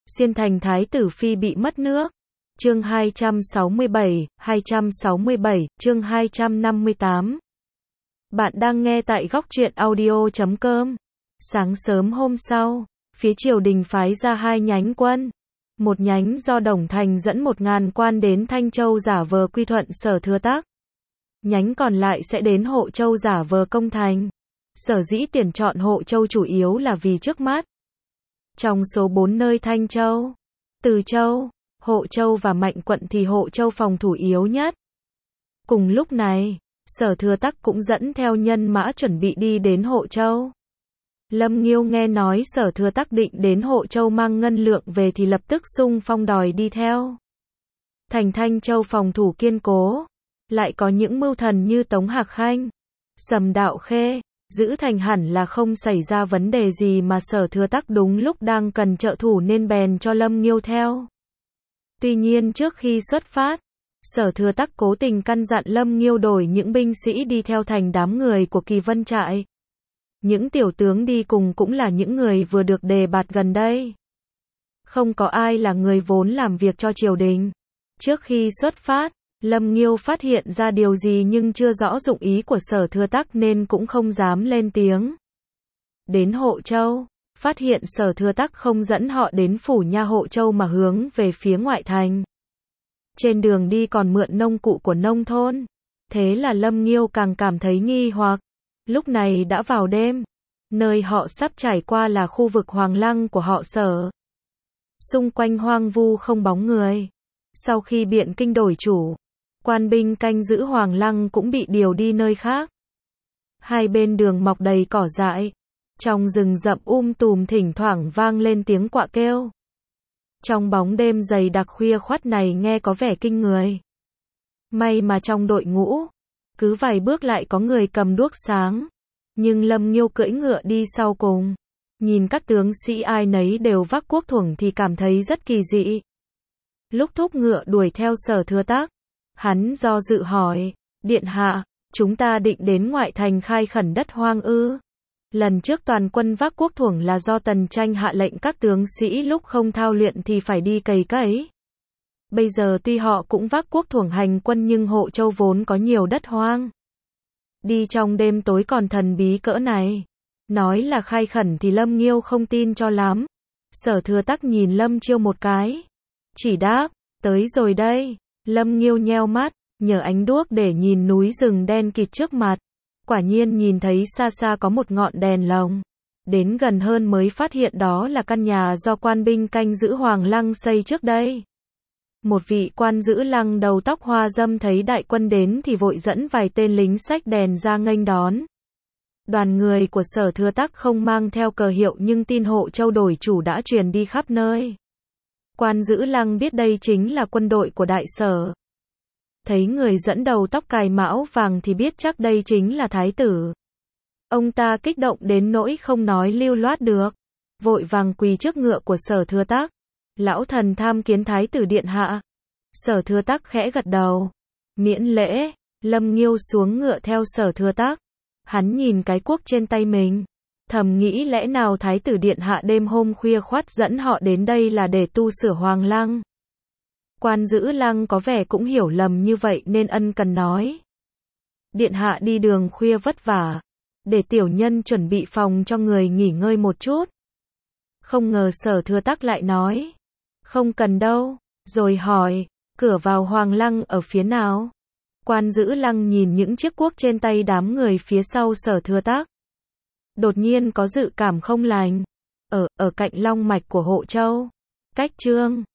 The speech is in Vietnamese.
Xuyên thành thái tử phi bị mất nước. Chương 267, chương 258. Bạn đang nghe tại góc truyện audio.com. Sáng sớm hôm sau, phía triều đình phái ra hai nhánh quân. Một nhánh do Đồng Thành dẫn 1000 quan đến Thanh Châu giả vờ quy thuận Sở Thừa Tác. Nhánh còn lại sẽ đến Hộ Châu giả vờ công thành. Sở dĩ tuyển chọn Hộ Châu chủ yếu là vì trước mắt. Trong số 4 nơi Thanh Châu, Từ Châu, Hộ Châu và Mạnh Quận thì Hộ Châu phòng thủ yếu nhất. Cùng lúc này, Sở Thừa Tắc cũng dẫn theo nhân mã chuẩn bị đi đến Hộ Châu. Lâm Nghiêu nghe nói Sở Thừa Tắc định đến Hộ Châu mang ngân lượng về thì lập tức xung phong đòi đi theo. Thành Thanh Châu phòng thủ kiên cố, lại có những mưu thần như Tống Hạc Khanh, Sầm Đạo Khê, giữ thành hẳn là không xảy ra vấn đề gì, mà Sở Thừa Tắc đúng lúc đang cần trợ thủ nên bèn cho Lâm Nghiêu theo. Tuy nhiên trước khi xuất phát, Sở Thừa Tắc cố tình căn dặn Lâm Nghiêu đổi những binh sĩ đi theo thành đám người của Kỳ Vân Trại. Những tiểu tướng đi cùng cũng là những người vừa được đề bạt gần đây. Không có ai là người vốn làm việc cho triều đình. Trước khi xuất phát, Lâm Nghiêu phát hiện ra điều gì nhưng chưa rõ dụng ý của Sở Thừa Tắc nên cũng không dám lên tiếng. Đến Hộ Châu, phát hiện Sở Thừa Tắc không dẫn họ đến phủ nha Hộ Châu mà hướng về phía ngoại thành. Trên đường đi còn mượn nông cụ của nông thôn. Thế là Lâm Nghiêu càng cảm thấy nghi hoặc. Lúc này đã vào đêm. Nơi họ sắp trải qua là khu vực Hoàng Lăng của họ Sở. Xung quanh hoang vu không bóng người. Sau khi Biện Kinh đổi chủ, quan binh canh giữ Hoàng Lăng cũng bị điều đi nơi khác. Hai bên đường mọc đầy cỏ dại. Trong rừng rậm tùm thỉnh thoảng vang lên tiếng quạ kêu. Trong bóng đêm dày đặc khuya khoắt này nghe có vẻ kinh người. May mà trong đội ngũ, cứ vài bước lại có người cầm đuốc sáng. Nhưng Lâm Nghiêu cưỡi ngựa đi sau cùng. Nhìn các tướng sĩ ai nấy đều vác cuốc thuổng thì cảm thấy rất kỳ dị. Lúc thúc ngựa đuổi theo Sở Thừa Tác, hắn do dự hỏi, Điện hạ, chúng ta định đến ngoại thành khai khẩn đất hoang ư? Lần trước toàn quân vác cuốc thuổng là do Tần Tranh hạ lệnh các tướng sĩ lúc không thao luyện thì phải đi cày cấy. Bây giờ tuy họ cũng vác cuốc thuổng hành quân nhưng Hộ Châu vốn có nhiều đất hoang. Đi trong đêm tối còn thần bí cỡ này. Nói là khai khẩn thì Lâm Nghiêu không tin cho lắm. Sở Thừa Tắc nhìn Lâm Chiêu một cái. Chỉ đáp, tới rồi đây. Lâm Nghiêu nheo mắt, nhờ ánh đuốc để nhìn núi rừng đen kịt trước mặt. Quả nhiên nhìn thấy xa xa có một ngọn đèn lồng. Đến gần hơn mới phát hiện đó là căn nhà do quan binh canh giữ Hoàng Lăng xây trước đây. Một vị quan giữ lăng đầu tóc hoa râm thấy đại quân đến thì vội dẫn vài tên lính xách đèn ra nghênh đón. Đoàn người của Sở Thừa Tắc không mang theo cờ hiệu nhưng tin Hộ Châu đổi chủ đã truyền đi khắp nơi. Quan giữ lăng biết đây chính là quân đội của Đại Sở. Thấy người dẫn đầu tóc cài mão vàng thì biết chắc đây chính là thái tử. Ông ta kích động đến nỗi không nói lưu loát được. Vội vàng quỳ trước ngựa của Sở Thừa Tắc. Lão thần tham kiến thái tử điện hạ. Sở Thừa Tắc khẽ gật đầu. Miễn lễ. Lâm Nghiêu xuống ngựa theo Sở Thừa Tắc. Hắn nhìn cái cuốc trên tay mình. Thầm nghĩ lẽ nào thái tử điện hạ đêm hôm khuya khoắt dẫn họ đến đây là để tu sửa Hoàng Lăng. Quan giữ lăng có vẻ cũng hiểu lầm như vậy nên ân cần nói. Điện hạ đi đường khuya vất vả. Để tiểu nhân chuẩn bị phòng cho người nghỉ ngơi một chút. Không ngờ Sở Thừa Tắc lại nói. Không cần đâu. Rồi hỏi, cửa vào Hoàng Lăng ở phía nào? Quan giữ lăng nhìn những chiếc cuốc trên tay đám người phía sau Sở Thừa Tắc. Đột nhiên có dự cảm không lành. Ở cạnh long mạch của Hộ Châu. Cách Chương